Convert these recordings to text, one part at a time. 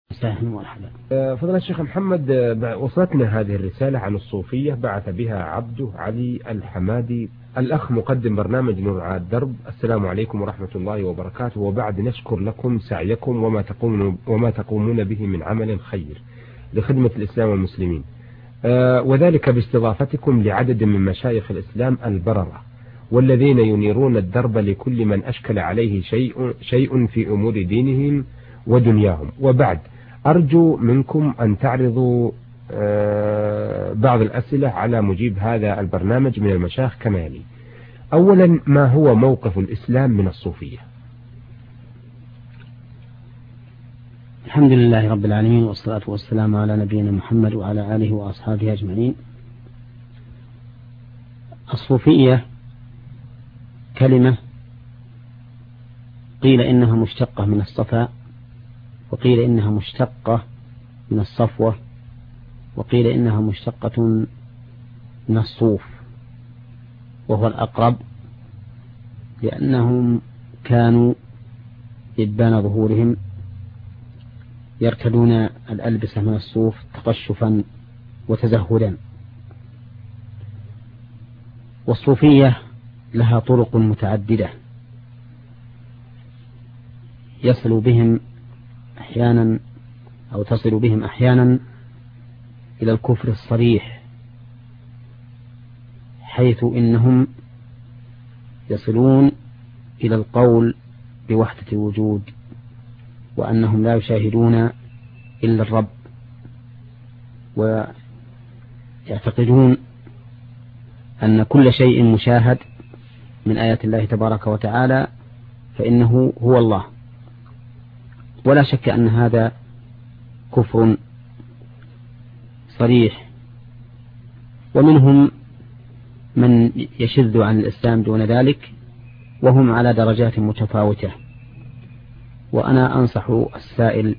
سهل مرحبا. فضل الشيخ محمد، وصلتنا هذه الرسالة عن الصوفية بعث بها عبده علي الحمادي. الأخ مقدم برنامج نور على الدرب: السلام عليكم ورحمة الله وبركاته، وبعد نشكر لكم سعيكم وما تقومون به من عمل خير لخدمة الإسلام والمسلمين، وذلك باستضافتكم لعدد من مشايخ الإسلام البررة والذين ينيرون الدرب لكل من أشكل عليه شيء في أمور دينهم ودنياهم. وبعد، أرجو منكم أن تعرضوا بعض الأسئلة على مجيب هذا البرنامج من المشايخ كما يلي: أولا، ما هو موقف الإسلام من الصوفية؟ الحمد لله رب العالمين، والصلاة والسلام على نبينا محمد وعلى آله وأصحابه أجمعين. الصوفية كلمة قيل إنها مشتقة من الصفاء، وقيل إنها مشتقة من الصفوة، وقيل إنها مشتقة من الصوف، وهو الأقرب، لأنهم كانوا إبان ظهورهم يرتدون الألبسة من الصوف تقشفا وتزهدا. والصوفية لها طرق متعددة تصل بهم أحيانا إلى الكفر الصريح، حيث إنهم يصلون إلى القول بوحدة الوجود، وأنهم لا يشاهدون إلا الرب، ويعتقدون أن كل شيء مشاهد من آيات الله تبارك وتعالى فإنه هو الله. ولا شك أن هذا كفر صريح، ومنهم من يشذ عن الإسلام دون ذلك، وهم على درجات متفاوتة. وأنا أنصح السائل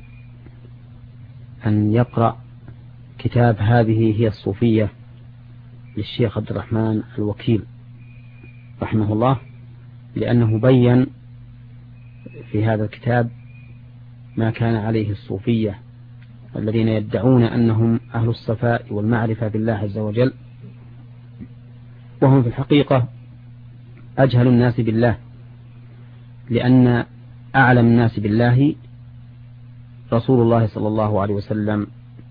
أن يقرأ كتاب هذه هي الصوفية للشيخ عبد الرحمن الوكيل رحمه الله، لأنه بين في هذا الكتاب ما كان عليه الصوفية الذين يدعون أنهم أهل الصفاء والمعرفة بالله عز وجل، وهم في الحقيقة أجهل الناس بالله، لأن أعلم الناس بالله رسول الله صلى الله عليه وسلم،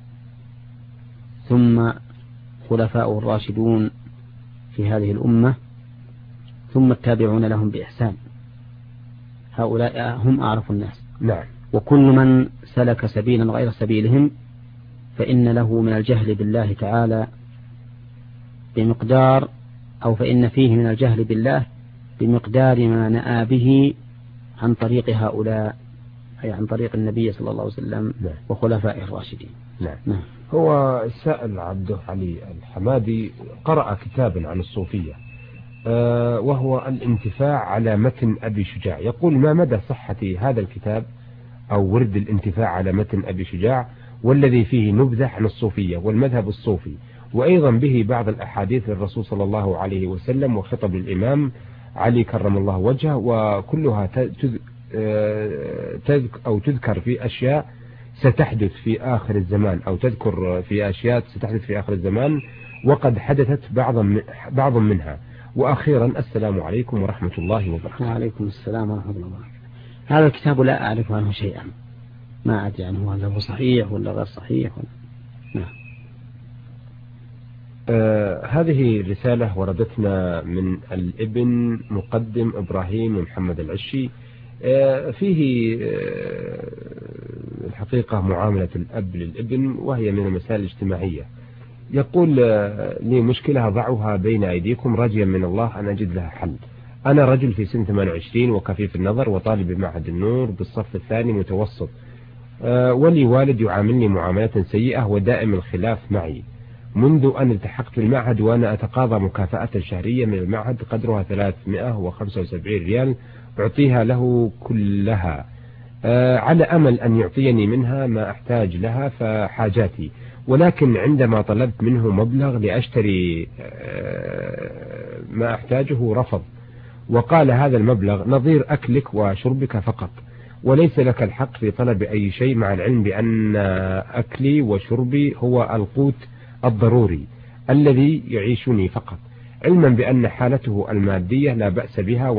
ثم خلفاؤه الراشدون في هذه الأمة، ثم التابعون لهم بإحسان. هؤلاء هم أعرف الناس. نعم. وكل من سلك سبيلا غير سبيلهم فإن له من الجهل بالله تعالى بمقدار، أو فإن فيه من الجهل بالله بمقدار ما نأى به عن طريق هؤلاء، أي عن طريق النبي صلى الله عليه وسلم وخلفائه الراشدين. نعم. هو السائل عبده علي الحمادي قرأ كتابا عن الصوفية، وهو الانتفاع على متن أبي شجاع. يقول: ما مدى صحة هذا الكتاب أو ورد الانتفاع على متن أبي شجاع، والذي فيه نبذة عن الصوفية والمذهب الصوفي، وأيضا به بعض الأحاديث للرسول صلى الله عليه وسلم وخطب الإمام علي كرم الله وجهه، وكلها تذكر في أشياء ستحدث في آخر الزمان، أو تذكر في أشياء ستحدث في آخر الزمان وقد حدثت بعض منها. وأخيرا، السلام عليكم ورحمة الله وبركاته. وعليكم السلام ورحمة الله وبركاته. هذا الكتاب لا أعرف عنه شيئا، ما أدري عنه هل هو صحيح ولا غير صحيح نعم. هذه رسالة وردتنا من الابن مقدم إبراهيم محمد العشي، فيه الحقيقة معاملة الأب للابن، وهي من المسائل الاجتماعية. يقول: لي مشكلة أضعها بين أيديكم راجيا من الله أن أجد لها حل. أنا رجل في سن 28 وكفيف النظر وطالب بمعهد النور بالصف الثاني متوسط، ولي والد يعاملني معاملة سيئة ودائم الخلاف معي منذ أن التحقت المعهد، وأنا أتقاضى مكافأة شهرية من المعهد قدرها 375 ريال أعطيها له كلها، على أمل أن يعطيني منها ما أحتاج لها فحاجاتي. ولكن عندما طلبت منه مبلغ لأشتري ما أحتاجه رفض، وقال: هذا المبلغ نظير أكلك وشربك فقط، وليس لك الحق في طلب أي شيء، مع العلم بأن أكلي وشربي هو القوت الضروري الذي يعيشني فقط، علما بأن حالته المادية لا بأس بها،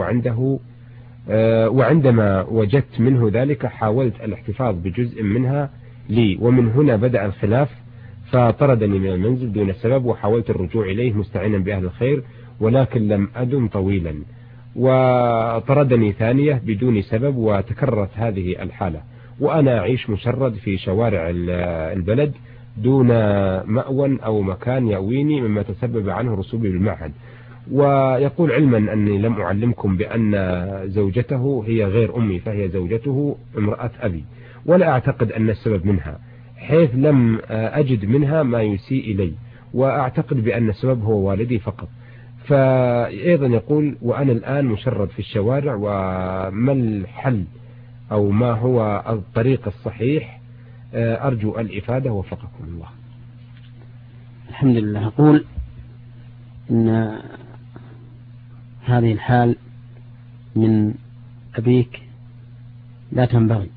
وعندما وجدت منه ذلك حاولت الاحتفاظ بجزء منها لي، ومن هنا بدأ الخلاف، فطردني من المنزل دون سبب، وحاولت الرجوع إليه مستعينا بأهل الخير، ولكن لم أدم طويلا، وطردني ثانية بدون سبب، وتكررت هذه الحالة، وأنا أعيش مشرد في شوارع البلد دون مأوى أو مكان يأويني، مما تسبب عنه رسوبي بالمعهد. ويقول علما أني لم أعلمكم بأن زوجته هي غير أمي، فهي زوجته امرأة أبي، ولا أعتقد أن السبب منها، حيث لم أجد منها ما يسيء إلي، وأعتقد بأن السبب هو والدي فقط. فأيضا يقول وأنا الآن مشرد في الشوارع، وما الحل أو ما هو الطريق الصحيح؟ أرجو الإفادة وفقكم الله. الحمد لله. أقول إن هذه الحال من أبيك لا تنبغي،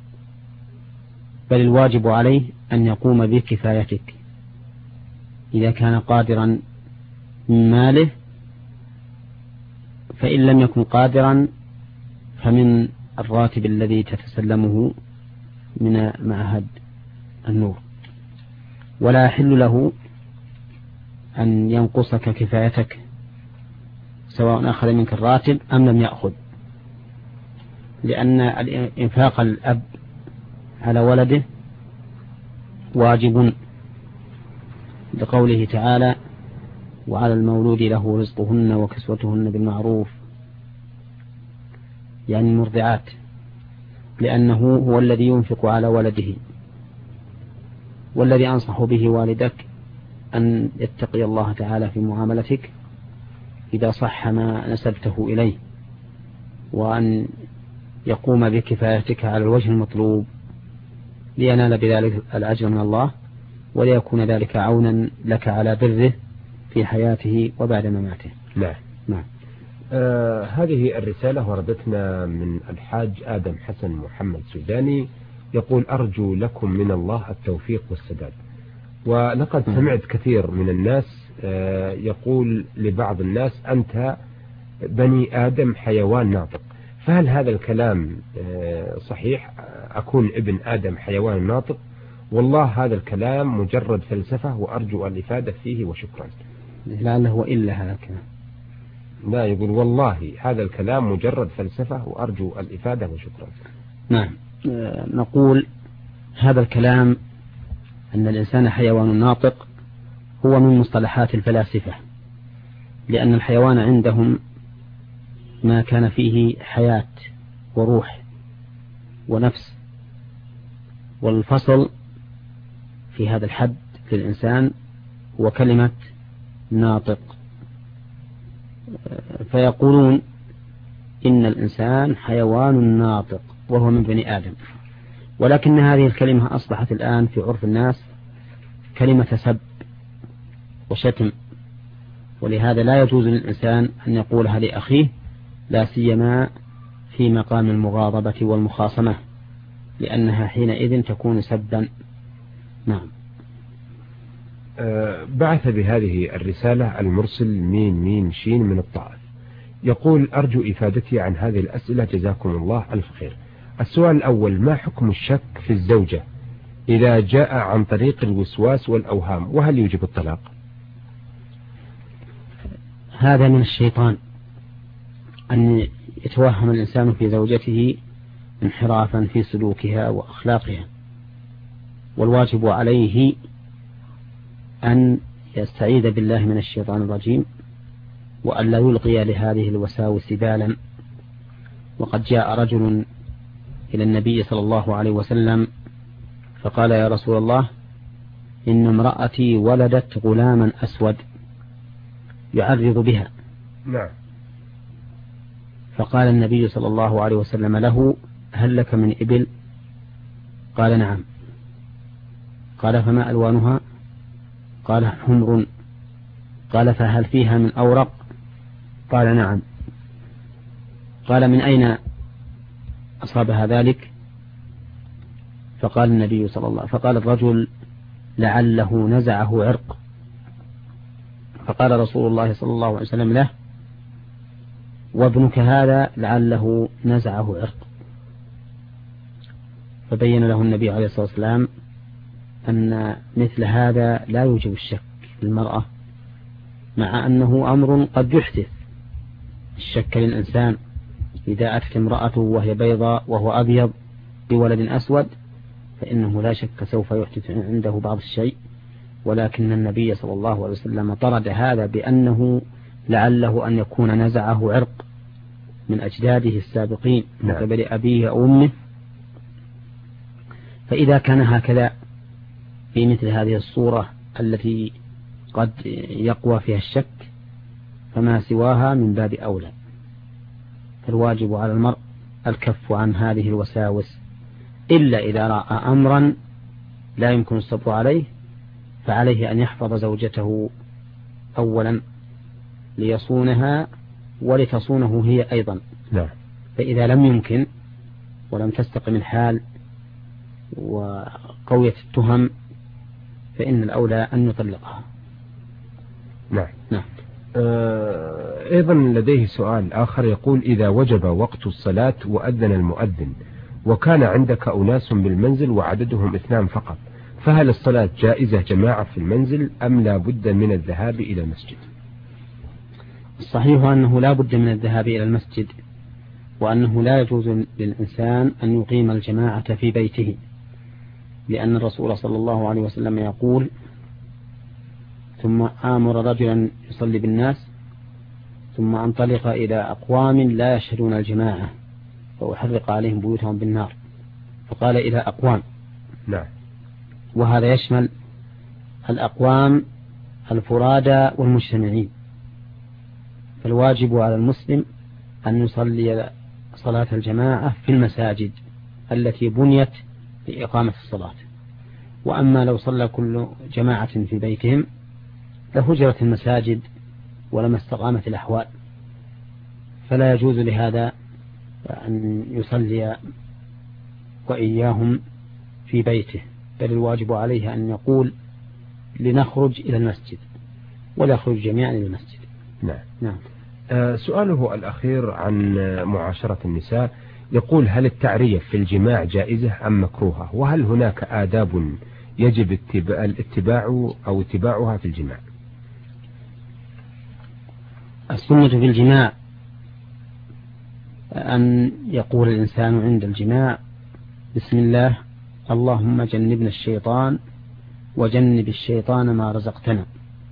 بل الواجب عليه أن يقوم بكفايتك إذا كان قادرا من ماله، فإن لم يكن قادرا فمن الراتب الذي تتسلمه من معهد النور، ولا يحل له أن ينقصك كفايتك سواء أخذ منك الراتب أم لم يأخذ، لأن إنفاق الأب على ولده واجب، لقوله تعالى وعلى المولود له رزقهن وكسوتهن بالمعروف، يعني المرضعات، لأنه هو الذي ينفق على ولده. والذي أنصح به والدك أن يتقي الله تعالى في معاملتك إذا صح ما نسبته إليه، وأن يقوم بكفايتك على الوجه المطلوب لينال بذلك الأجر من الله، وليكون ذلك عونا لك على بره في حياته وبعد مماته. نعم. هذه الرسالة وردتنا من الحاج آدم حسن محمد سوداني، يقول أرجو لكم من الله التوفيق والسداد. ولقد سمعت كثير من الناس يقول لبعض الناس أنت بني آدم حيوان ناطق، فهل هذا الكلام صحيح؟ أكون ابن آدم حيوان ناطق؟ والله هذا الكلام مجرد فلسفة، وأرجو الإفادة فيه وشكرا. لعله إلا هذا الكلام. لا، يقول والله هذا الكلام مجرد فلسفة، وأرجو الإفادة وشكرا. نعم. نقول هذا الكلام أن الإنسان حيوان ناطق هو من مصطلحات الفلاسفة، لأن الحيوان عندهم ما كان فيه حياة وروح ونفس، والفصل في هذا الحد للإنسان هو كلمة ناطق، فيقولون إن الإنسان حيوان ناطق وهو من بني آدم، ولكن هذه الكلمة أصبحت الآن في عرف الناس كلمة سب وشتم، ولهذا لا يجوز للإنسان أن يقولها لأخيه، لا سيما في مقام المغاضبة والمخاصمة، لأنها حينئذ تكون سبا. نعم. بعث بهذه الرسالة المرسل مين شين من الطائف، يقول أرجو إفادتي عن هذه الأسئلة جزاكم الله ألف خير. السؤال الأول: ما حكم الشك في الزوجة إذا جاء عن طريق الوسواس والأوهام، وهل يوجب الطلاق؟ هذا من الشيطان أن يتوهم الإنسان في زوجته انحرافا في سلوكها وأخلاقها، والواجب عليه أن يستعيذ بالله من الشيطان الرجيم، وأن لا يلقي لهذه الوساوس بالا. وقد جاء رجل إلى النبي صلى الله عليه وسلم فقال: يا رسول الله، إن امرأتي ولدت غلاما أسود يعرض بها. نعم. فقال النبي صلى الله عليه وسلم له: هل لك من إبل؟ قال: نعم. قال: فما ألوانها؟ قال: حمر. قال: فهل فيها من أورق؟ قال: نعم. قال: من أين أصابها ذلك فقال النبي فقال الرجل لعله نزعه عرق، فقال رسول الله صلى الله عليه وسلم له: وابنك هذا لعله نزعه عرق. فبين له النبي عليه الصلاة والسلام أن مثل هذا لا يوجب الشك في المرأة، مع أنه أمر قد يحدث الشك للإنسان. إذا أتت امرأته وهي بيضاء وهو أبيض بولد أسود فإنه لا شك سوف يحدث عنده بعض الشيء، ولكن النبي صلى الله عليه وسلم طرد هذا بأنه لعله أن يكون نزعه عرق من أجداده السابقين من قبل أبيه أو أمه. فإذا كان هكذا في مثل هذه الصورة التي قد يقوى فيها الشك فما سواها من باب أولى. فالواجب على المرء الكف عن هذه الوساوس، إلا إذا رأى أمرا لا يمكن الصبر عليه فعليه أن يحفظ زوجته أولا ليصونها ولتصونه هي أيضا. فإذا لم يمكن ولم تستقم الحال وقوية التهم فإن الأولى أن يطلقها. نعم. أيضا لديه سؤال آخر يقول: إذا وجب وقت الصلاة وأذن المؤذن وكان عندك أناس بالمنزل وعددهم 2 فقط، فهل الصلاة جائزة جماعة في المنزل أم لا بد من الذهاب إلى المسجد؟ الصحيح أنه لا بد من الذهاب إلى المسجد، وأنه لا يجوز للإنسان أن يقيم الجماعة في بيته، لأن الرسول صلى الله عليه وسلم يقول: ثم آمر رجلا يصلي بالناس ثم أنطلق إلى أقوام لا يشهدون الجماعة فأحرق عليهم بيوتهم بالنار، فقال إلى أقوام. وهذا يشمل الأقوام الفرادى والمجتمعين. فالواجب على المسلم أن يصلي صلاة الجماعة في المساجد التي بنيت لإقامة الصلاة. وأما لو صلى كل جماعة في بيتهم لهجرت المساجد ولما استقامت الأحوال، فلا يجوز لهذا أن يصلي وإياهم في بيته، بل الواجب عليه أن يقول: لنخرج إلى المسجد، ولا يخرج جميعا إلى المسجد. نعم. سؤاله الأخير عن معاشرة النساء يقول: هل التعرية في الجماع جائزة أم مكروهة؟ وهل هناك آداب يجب اتباعها في الجماع؟ السنة في الجماع أن يقول الإنسان عند الجماع: بسم الله، اللهم جنبنا الشيطان وجنب الشيطان ما رزقتنا.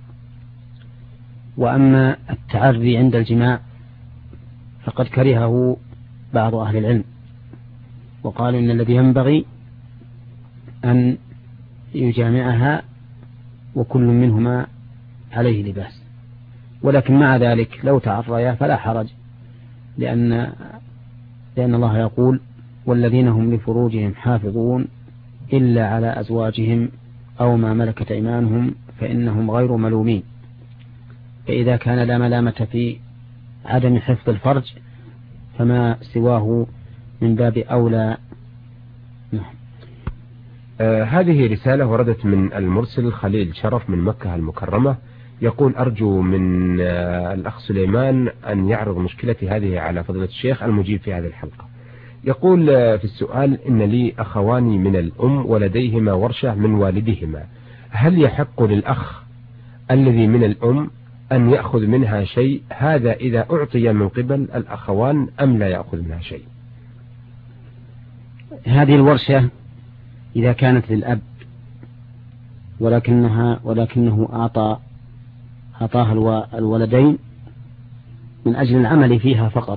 وأما التعري عند الجماع فقد كرهه بعض أهل العلم، وقالوا إن الذي ينبغي أن يجامعها وكل منهما عليه لباس، ولكن مع ذلك لو تعريا فلا حرج، لأن الله يقول: والذين هم لفروجهم حافظون إلا على أزواجهم أو ما ملكت أيمانهم فإنهم غير ملومين. فإذا كان لا ملامة في عدم حفظ الفرج فما سواه من باب أولى. هذه رسالة وردت من المرسل خليل شرف من مكة المكرمة، يقول: أرجو من الأخ سليمان أن يعرض مشكلتي هذه على فضيلة الشيخ المجيب في هذه الحلقة. يقول في السؤال: إن لي أخوان من الأم ولديهما ورشة من والدهما، هل يحق للأخ الذي من الأم أن يأخذ منها شيء، هذا إذا أعطي من قبل الأخوان، أم لا يأخذ منها شيء؟ هذه الورشة إذا كانت للأب ولكنه أعطاها الولدين من أجل العمل فيها فقط،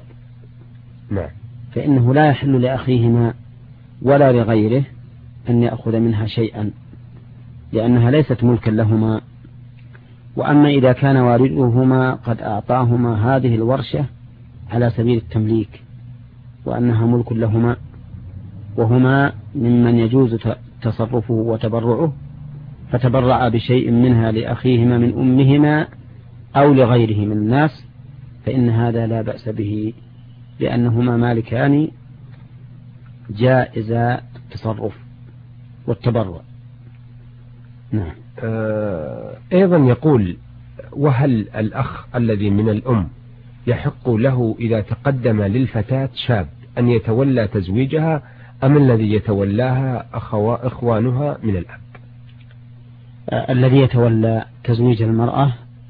فإنه لا يحل لأخيهما ولا لغيره أن يأخذ منها شيئا، لأنها ليست ملكا لهما. وأما إذا كان والدهما قد أعطاهما هذه الورشة على سبيل التمليك وأنها ملك لهما وهما ممن يجوز تصرفه وتبرعه، فتبرع بشيء منها لأخيهما من أمهما أو لغيره من الناس، فإن هذا لا بأس به، لأنهما مالكان جائز التصرف والتبرع. نعم. أيضا يقول: وهل الأخ الذي من الأم يحق له إذا تقدم للفتاة شاب أن يتولى تزويجها أم الذي يتولاها إخوانها من الأب؟ الذي يتولى تزويج المرأة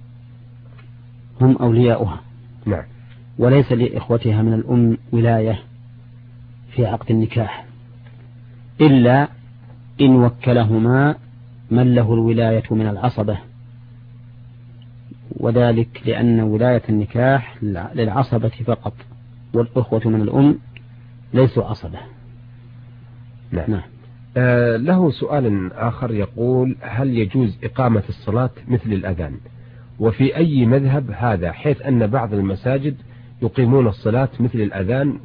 هم أولياؤها. نعم. وليس لإخوتها من الأم ولاية في عقد النكاح إلا إن وكلهما من له الولاية من العصبة، وذلك لأن ولاية النكاح للعصبة فقط، والأخوة من الأم ليسوا عصبة. نعم. له سؤال آخر يقول: هل يجوز إقامة الصلاة مثل الأذان؟ وفي أي مذهب هذا، حيث أن بعض المساجد يقيمون الصلاة مثل الأذان،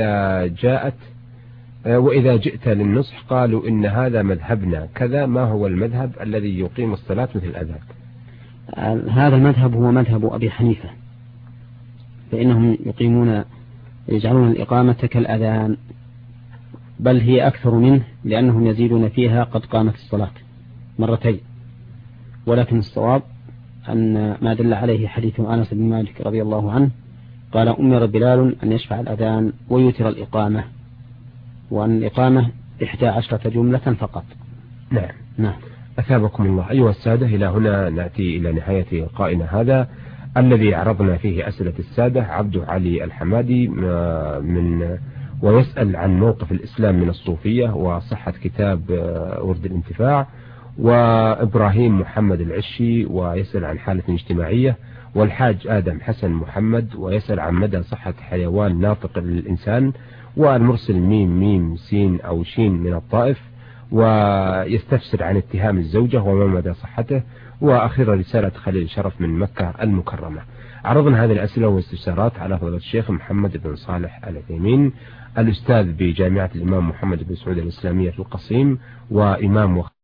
وإذا جئت للنصح قالوا إن هذا مذهبنا كذا، ما هو المذهب الذي يقيم الصلاة مثل الأذان؟ هذا المذهب هو مذهب أبي حنيفة، فإنهم يجعلون الإقامة كالأذان، بل هي أكثر منه، لأنهم يزيدون فيها قد قامت الصلاة مرتين. ولكن الصواب أن ما دل عليه حديث أنس بن مالك رضي الله عنه قال: أمر بلال أن يشفع الأذان ويوتر الإقامة، وأن الإقامة 11 جملة فقط. نعم. نعم. أثابكم الله. أيها السادة، إلى هنا نأتي إلى نهاية لقائنا هذا الذي عرضنا فيه أسئلة السادة. عبد علي الحمادي ويسأل عن موقف الإسلام من الصوفية وصحة كتاب ورد الانتفاع، وإبراهيم محمد العشي ويسأل عن حالة اجتماعية، والحاج آدم حسن محمد ويسأل عن مدى صحة حيوان ناطق للإنسان، والمرسل ميم سين أو شين من الطائف ويستفسر عن اتهام الزوجة وما مدى صحته، وأخيرا رسالة خليل شرف من مكة المكرمة. عرضنا هذه الأسئلة والاستفسارات على فضيلة الشيخ محمد بن صالح العثيمين، الأستاذ بجامعة الإمام محمد بن سعود الإسلامية في القصيم، وإمام